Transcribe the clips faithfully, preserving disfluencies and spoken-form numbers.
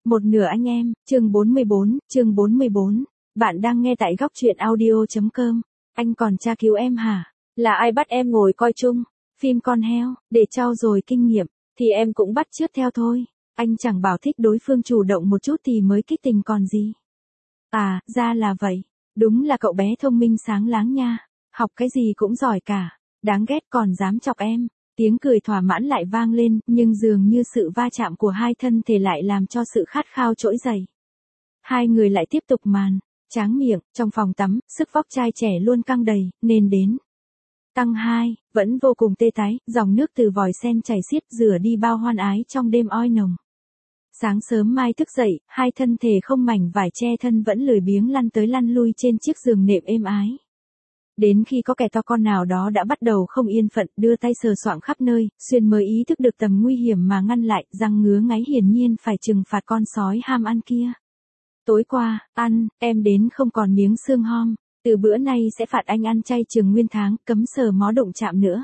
Một nửa anh em, chương bốn mươi bốn, chương bốn mươi bốn. Bạn đang nghe tại góc truyện audio.com. Anh còn tra cứu em hả? Là ai bắt em ngồi coi chung phim con heo, để trau dồi kinh nghiệm, thì em cũng bắt chước theo thôi. Anh chẳng bảo thích đối phương chủ động một chút thì mới kích tình còn gì. À, ra là vậy. Đúng là cậu bé thông minh sáng láng nha. Học cái gì cũng giỏi cả. Đáng ghét còn dám chọc em. Tiếng cười thỏa mãn lại vang lên, nhưng dường như sự va chạm của hai thân thể lại làm cho sự khát khao trỗi dậy. Hai người lại tiếp tục màn tráng miệng, trong phòng tắm, sức vóc trai trẻ luôn căng đầy, nên đến. Tăng hai, vẫn vô cùng tê tái, dòng nước từ vòi sen chảy xiết rửa đi bao hoan ái trong đêm oi nồng. Sáng sớm mai thức dậy, hai thân thể không mảnh vải che thân vẫn lười biếng lăn tới lăn lui trên chiếc giường nệm êm ái. Đến khi có kẻ to con nào đó đã bắt đầu không yên phận, đưa tay sờ soạng khắp nơi, Xuyên mới ý thức được tầm nguy hiểm mà ngăn lại, răng ngứa ngáy hiển nhiên phải trừng phạt con sói ham ăn kia. Tối qua, ăn, em đến không còn miếng xương hom, từ bữa nay sẽ phạt anh ăn chay trường nguyên tháng, cấm sờ mó đụng chạm nữa.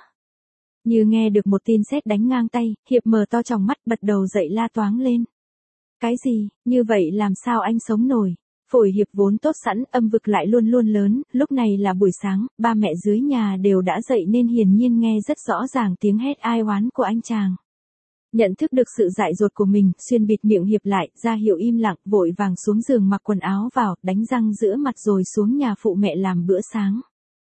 Như nghe được một tin sét đánh ngang tay, Hiệp mở to tròng mắt bật đầu dậy la toáng lên. Cái gì, như vậy làm sao anh sống nổi? Phổi Hiệp vốn tốt sẵn, âm vực lại luôn luôn lớn, lúc này là buổi sáng, ba mẹ dưới nhà đều đã dậy nên hiển nhiên nghe rất rõ ràng tiếng hét ai oán của anh chàng. Nhận thức được sự dại dột của mình, Xuyên bịt miệng Hiệp lại, ra hiệu im lặng, vội vàng xuống giường mặc quần áo vào, đánh răng giữa mặt rồi xuống nhà phụ mẹ làm bữa sáng.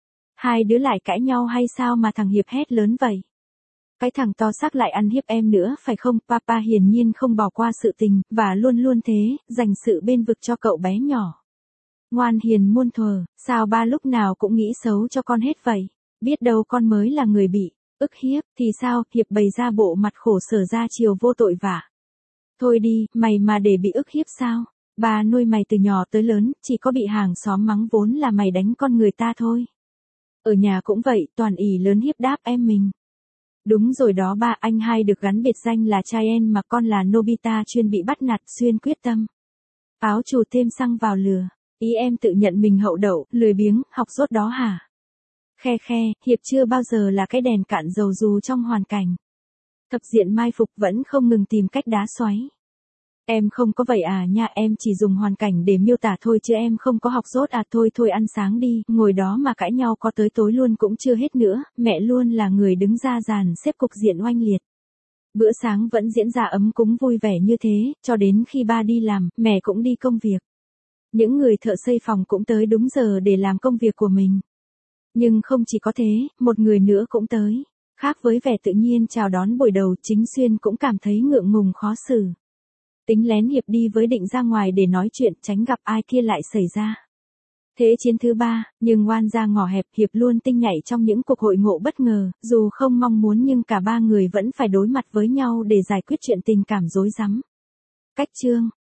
Hai đứa lại cãi nhau hay sao mà thằng Hiệp hét lớn vậy? Cái thằng to xác lại ăn hiếp em nữa phải không? Papa hiển nhiên không bỏ qua sự tình, và luôn luôn thế, dành sự bên vực cho cậu bé nhỏ. Ngoan hiền muôn thuở, sao ba lúc nào cũng nghĩ xấu cho con hết vậy? Biết đâu con mới là người bị ức hiếp, thì sao? Hiệp bày ra bộ mặt khổ sở ra chiều vô tội vả. Thôi đi, mày mà để bị ức hiếp sao? Ba nuôi mày từ nhỏ tới lớn, chỉ có bị hàng xóm mắng vốn là mày đánh con người ta thôi. Ở nhà cũng vậy, toàn ỷ lớn hiếp đáp em mình. Đúng rồi đó ba, anh hai được gắn biệt danh là Chien mà con là Nobita chuyên bị bắt nạt. Xuyên quyết tâm. Áo chù thêm xăng vào lửa. Ý em tự nhận mình hậu đậu, lười biếng, học dốt đó hả? Khe khe, Hiệp chưa bao giờ là cái đèn cạn dầu dù trong hoàn cảnh. Thập diện mai phục vẫn không ngừng tìm cách đá xoáy. Em không có vậy à nha, em chỉ dùng hoàn cảnh để miêu tả thôi chứ em không có học dốt à. Thôi thôi ăn sáng đi, ngồi đó mà cãi nhau có tới tối luôn cũng chưa hết nữa, mẹ luôn là người đứng ra dàn xếp cục diện oanh liệt. Bữa sáng vẫn diễn ra ấm cúng vui vẻ như thế, cho đến khi ba đi làm, mẹ cũng đi công việc. Những người thợ xây phòng cũng tới đúng giờ để làm công việc của mình. Nhưng không chỉ có thế, một người nữa cũng tới. Khác với vẻ tự nhiên chào đón buổi đầu, chính Xuyên cũng cảm thấy ngượng ngùng khó xử. Tính lén Hiệp đi với định ra ngoài để nói chuyện, tránh gặp ai kia lại xảy ra thế chiến thứ ba, nhưng oan ra ngõ hẹp. Hiệp luôn tinh nhạy trong những cuộc hội ngộ bất ngờ, dù không mong muốn nhưng cả ba người vẫn phải đối mặt với nhau để giải quyết chuyện tình cảm rối rắm. Cách chương